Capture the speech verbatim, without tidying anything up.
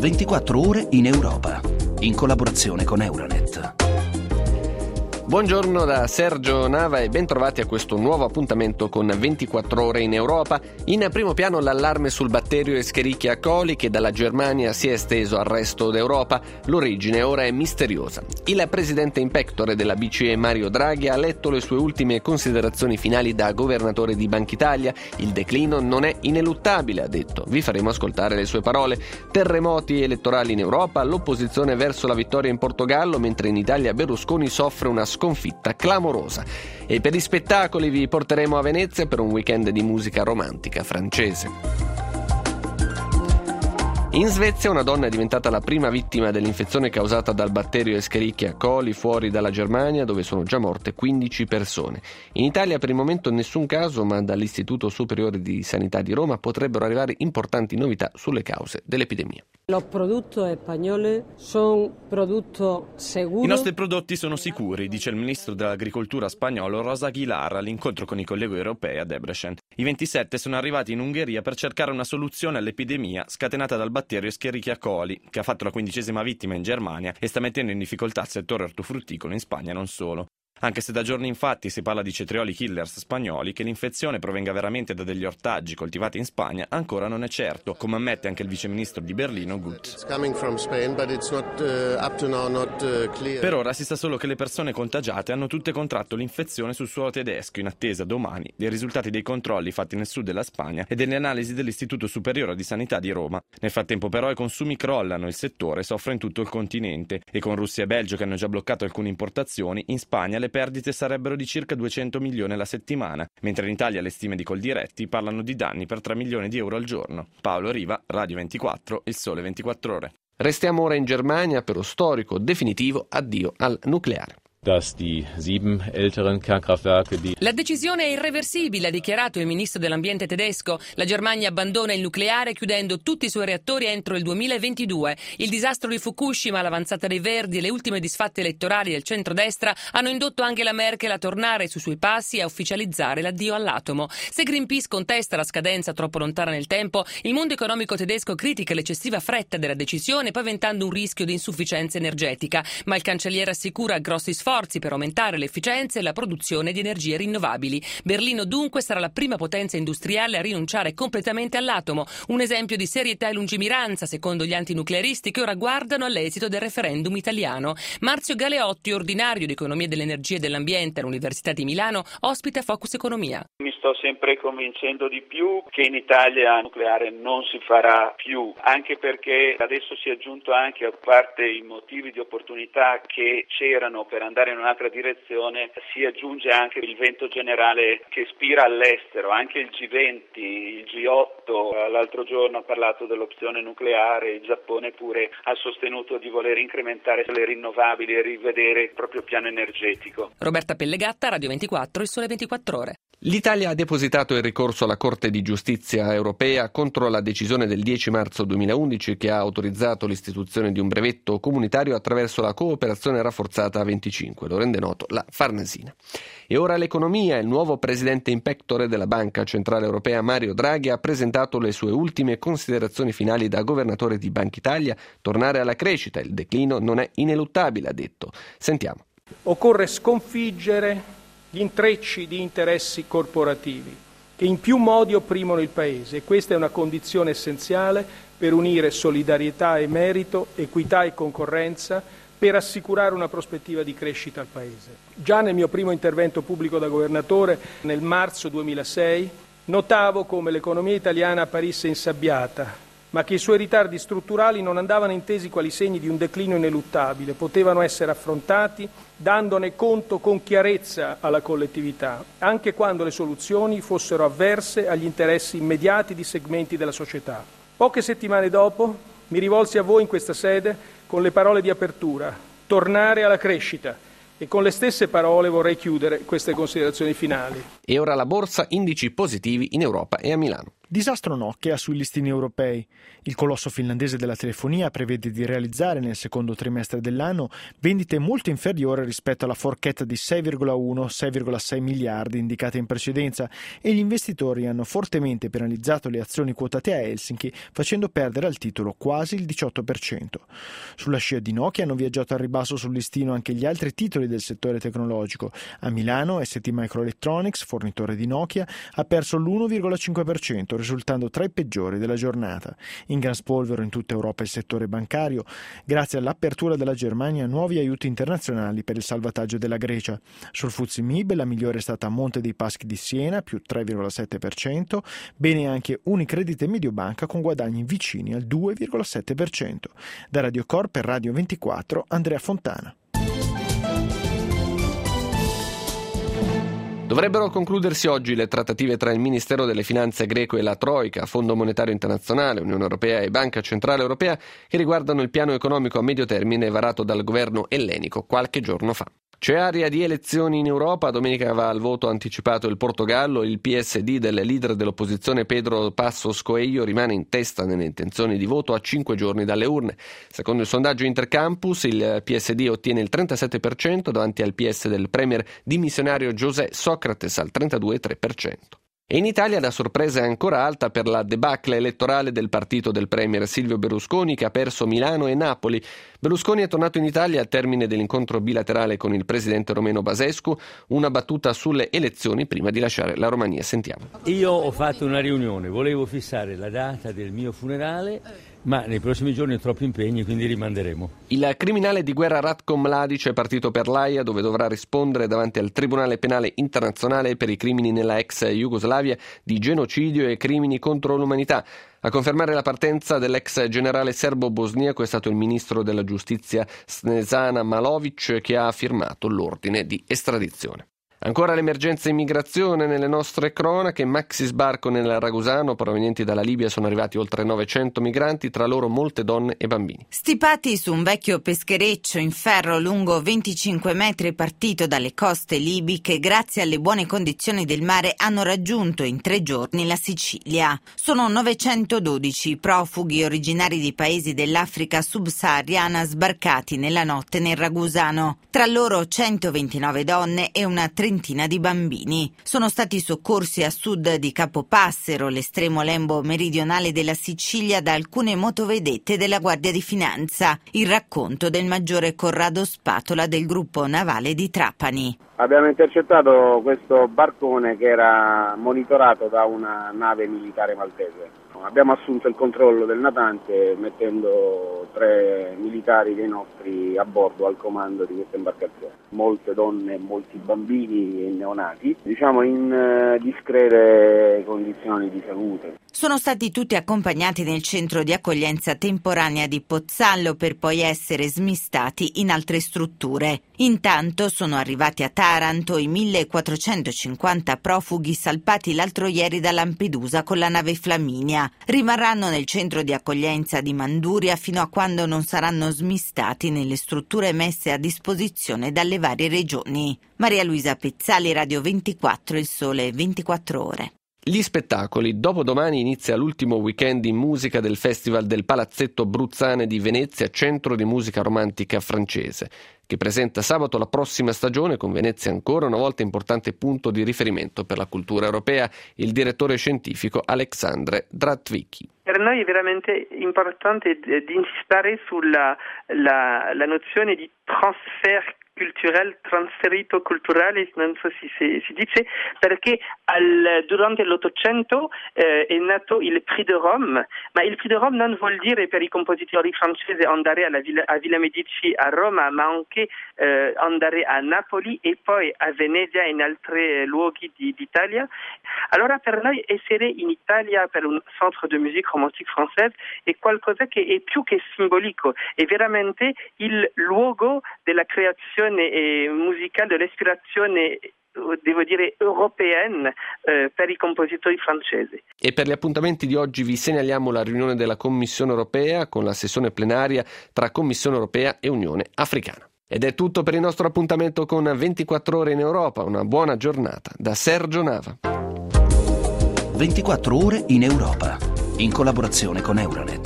ventiquattro ore in Europa, in collaborazione con Euronet. Buongiorno da Sergio Nava e bentrovati a questo nuovo appuntamento con ventiquattro ore in Europa. In primo piano l'allarme sul batterio Escherichia coli che dalla Germania si è esteso al resto d'Europa. L'origine ora è misteriosa. Il presidente in pectore della B C E Mario Draghi ha letto le sue ultime considerazioni finali da governatore di Banca Italia. Il declino non è ineluttabile, ha detto. Vi faremo ascoltare le sue parole. Terremoti elettorali in Europa, l'opposizione verso la vittoria in Portogallo, mentre in Italia Berlusconi soffre una sconfitta clamorosa. E per gli spettacoli vi porteremo a Venezia per un weekend di musica romantica francese. In Svezia una donna è diventata la prima vittima dell'infezione causata dal batterio Escherichia coli fuori dalla Germania, dove sono già morte quindici persone. In Italia per il momento nessun caso, ma dall'Istituto Superiore di Sanità di Roma potrebbero arrivare importanti novità sulle cause dell'epidemia. Los productos españoles son productos seguros. I nostri prodotti sono sicuri, dice il ministro dell'agricoltura spagnolo Rosa Aguilar all'incontro con i colleghi europei a Debrecen. I ventisette sono arrivati in Ungheria per cercare una soluzione all'epidemia scatenata dal batterio Escherichia coli, che ha fatto la quindicesima vittima in Germania e sta mettendo in difficoltà il settore ortofrutticolo in Spagna e non solo. Anche se da giorni infatti si parla di cetrioli killers spagnoli, che l'infezione provenga veramente da degli ortaggi coltivati in Spagna ancora non è certo, come ammette anche il viceministro di Berlino Gut. Per ora si sa solo che le persone contagiate hanno tutte contratto l'infezione sul suolo tedesco, in attesa domani dei risultati dei controlli fatti nel sud della Spagna e delle analisi dell'Istituto Superiore di Sanità di Roma. Nel frattempo però i consumi crollano, il settore soffre in tutto il continente e con Russia e Belgio che hanno già bloccato alcune importazioni, in Spagna le perdite sarebbero di circa duecento milioni alla settimana, mentre in Italia le stime di Coldiretti parlano di danni per tre milioni di euro al giorno. Paolo Riva, Radio ventiquattro, Il Sole ventiquattro Ore. Restiamo ora in Germania per lo storico definitivo addio al nucleare. Dass die sieben älteren Kernkraftwerke, die La decisione è irreversibile, ha dichiarato il ministro dell'ambiente tedesco. La Germania abbandona il nucleare chiudendo tutti i suoi reattori entro il duemilaventidue. Il disastro di Fukushima, l'avanzata dei Verdi e le ultime disfatte elettorali del centrodestra hanno indotto Angela Merkel a tornare sui suoi passi e a ufficializzare l'addio all'atomo. Se Greenpeace contesta la scadenza troppo lontana nel tempo, il mondo economico tedesco critica l'eccessiva fretta della decisione, paventando un rischio di insufficienza energetica. Ma il cancelliere assicura grossi sforzi per aumentare l'efficienza e la produzione di energie rinnovabili. Berlino dunque sarà la prima potenza industriale a rinunciare completamente all'atomo, un esempio di serietà e lungimiranza secondo gli antinuclearisti che ora guardano all'esito del referendum italiano. Marzio Galeotti, ordinario di Economia dell'Energia e dell'Ambiente all'Università di Milano, ospita Focus Economia. Mi sto sempre convincendo di più che in Italia il nucleare non si farà più, anche perché adesso si è aggiunto anche, a parte i motivi di opportunità che c'erano per andare in un'altra direzione, si aggiunge anche il vento generale che spira all'estero, anche il G venti, il G otto l'altro giorno ha parlato dell'opzione nucleare, il Giappone pure ha sostenuto di voler incrementare le rinnovabili e rivedere il proprio piano energetico. Roberta Pellegatta, Radio ventiquattro, Il Sole ventiquattro Ore. L'Italia ha depositato il ricorso alla Corte di Giustizia europea contro la decisione del dieci marzo duemilaundici che ha autorizzato l'istituzione di un brevetto comunitario attraverso la cooperazione rafforzata A venticinque, lo rende noto la Farnesina. E ora l'economia. Il nuovo presidente in pectore della Banca Centrale Europea Mario Draghi ha presentato le sue ultime considerazioni finali da governatore di Banca Italia. Tornare alla crescita, il declino non è ineluttabile, ha detto. Sentiamo. Occorre sconfiggere gli intrecci di interessi corporativi che in più modi opprimono il Paese e questa è una condizione essenziale per unire solidarietà e merito, equità e concorrenza, per assicurare una prospettiva di crescita al Paese. Già nel mio primo intervento pubblico da governatore, nel marzo duemilasei, notavo come l'economia italiana apparisse insabbiata, ma che i suoi ritardi strutturali non andavano intesi quali segni di un declino ineluttabile, potevano essere affrontati dandone conto con chiarezza alla collettività, anche quando le soluzioni fossero avverse agli interessi immediati di segmenti della società. Poche settimane dopo mi rivolsi a voi in questa sede con le parole di apertura, tornare alla crescita, e con le stesse parole vorrei chiudere queste considerazioni finali. E ora la borsa, indici positivi in Europa e a Milano. Disastro Nokia sui listini europei. Il colosso finlandese della telefonia prevede di realizzare nel secondo trimestre dell'anno vendite molto inferiori rispetto alla forecast di sei virgola uno sei virgola sei miliardi indicata in precedenza, e gli investitori hanno fortemente penalizzato le azioni quotate a Helsinki, facendo perdere al titolo quasi il diciotto per cento. Sulla scia di Nokia hanno viaggiato al ribasso sul listino anche gli altri titoli del settore tecnologico. A Milano S T Microelectronics, fornitore di Nokia, ha perso l'uno virgola cinque per cento, risultando tra i peggiori della giornata. In gran spolvero in tutta Europa il settore bancario, grazie all'apertura della Germania a nuovi aiuti internazionali per il salvataggio della Grecia. Sul F T S E M I B la migliore è stata Monte dei Paschi di Siena, più tre virgola sette per cento, bene anche Unicredit e Mediobanca con guadagni vicini al due virgola sette per cento. Da Radio Corp per Radio ventiquattro, Andrea Fontana. Dovrebbero concludersi oggi le trattative tra il Ministero delle Finanze greco e la Troika, Fondo Monetario Internazionale, Unione Europea e Banca Centrale Europea, che riguardano il piano economico a medio termine varato dal governo ellenico qualche giorno fa. C'è aria di elezioni in Europa, domenica va al voto anticipato il Portogallo, il P S D del leader dell'opposizione Pedro Passos Coelho rimane in testa nelle intenzioni di voto a cinque giorni dalle urne. Secondo il sondaggio Intercampus il P S D ottiene il trentasette per cento davanti al P S del premier dimissionario José Sócrates al trentadue virgola tre per cento. E in Italia la sorpresa è ancora alta per la debacle elettorale del partito del premier Silvio Berlusconi, che ha perso Milano e Napoli. Berlusconi è tornato in Italia al termine dell'incontro bilaterale con il presidente romeno Basescu. Una battuta sulle elezioni prima di lasciare la Romania. Sentiamo. Io ho fatto una riunione, volevo fissare la data del mio funerale, ma nei prossimi giorni ho troppi impegni, quindi rimanderemo. Il criminale di guerra Ratko Mladic è partito per l'Aia, dove dovrà rispondere davanti al Tribunale Penale Internazionale per i crimini nella ex Jugoslavia di genocidio e crimini contro l'umanità. A confermare la partenza dell'ex generale serbo-bosniaco è stato il ministro della giustizia Snežana Malović, che ha firmato l'ordine di estradizione. Ancora l'emergenza immigrazione nelle nostre cronache. Maxi sbarco nel Ragusano, provenienti dalla Libia sono arrivati oltre novecento migranti, tra loro molte donne e bambini. Stipati su un vecchio peschereccio in ferro lungo venticinque metri partito dalle coste libiche, grazie alle buone condizioni del mare hanno raggiunto in tre giorni la Sicilia. Sono novecentododici i profughi originari di paesi dell'Africa subsahariana sbarcati nella notte nel Ragusano. Tra loro centoventinove donne e una trentina di bambini. Sono stati soccorsi a sud di Capopassero, l'estremo lembo meridionale della Sicilia, da alcune motovedette della Guardia di Finanza. Il racconto del maggiore Corrado Spatola del gruppo navale di Trapani. Abbiamo intercettato questo barcone che era monitorato da una nave militare maltese. Abbiamo assunto il controllo del natante mettendo tre militari dei nostri a bordo al comando di questa imbarcazione. Molte donne, molti bambini e neonati, diciamo in eh, discrete condizioni di salute. Sono stati tutti accompagnati nel centro di accoglienza temporanea di Pozzallo per poi essere smistati in altre strutture. Intanto sono arrivati a Taranto i millequattrocentocinquanta profughi salpati l'altro ieri da Lampedusa con la nave Flaminia. Rimarranno nel centro di accoglienza di Manduria fino a quando non saranno smistati nelle strutture messe a disposizione dalle varie regioni. Maria Luisa Pezzali, Radio ventiquattro, Il Sole ventiquattro Ore. Gli spettacoli. Dopodomani inizia l'ultimo weekend in musica del Festival del Palazzetto Bruzzane di Venezia, centro di musica romantica francese, che presenta sabato la prossima stagione, con Venezia ancora una volta importante punto di riferimento per la cultura europea. Il direttore scientifico Alexandre Dratvicki. Per noi è veramente importante di insistere sulla la, la nozione di transfer culturel, trasferito culturale, non so se si, si dice, perché al, durante l'Ottocento eh, è nato il Prix de Rome, ma il Prix de Rome non vuol dire per i compositori francesi andare alla Villa, a Villa Medici a Roma, ma anche eh, andare a Napoli e poi a Venezia e in altri luoghi di, d'Italia. Allora per noi essere in Italia per un centro di musique romantique française è qualcosa che è più che simbolico, è veramente il luogo della creazione musicale, dell'ispirazione, devo dire, européenne eh, per i compositori francesi. E per gli appuntamenti di oggi vi segnaliamo la riunione della Commissione Europea con la sessione plenaria tra Commissione Europea e Unione Africana. Ed è tutto per il nostro appuntamento con ventiquattro ore in Europa. Una buona giornata da Sergio Nava. ventiquattro ore in Europa, in collaborazione con Euronet.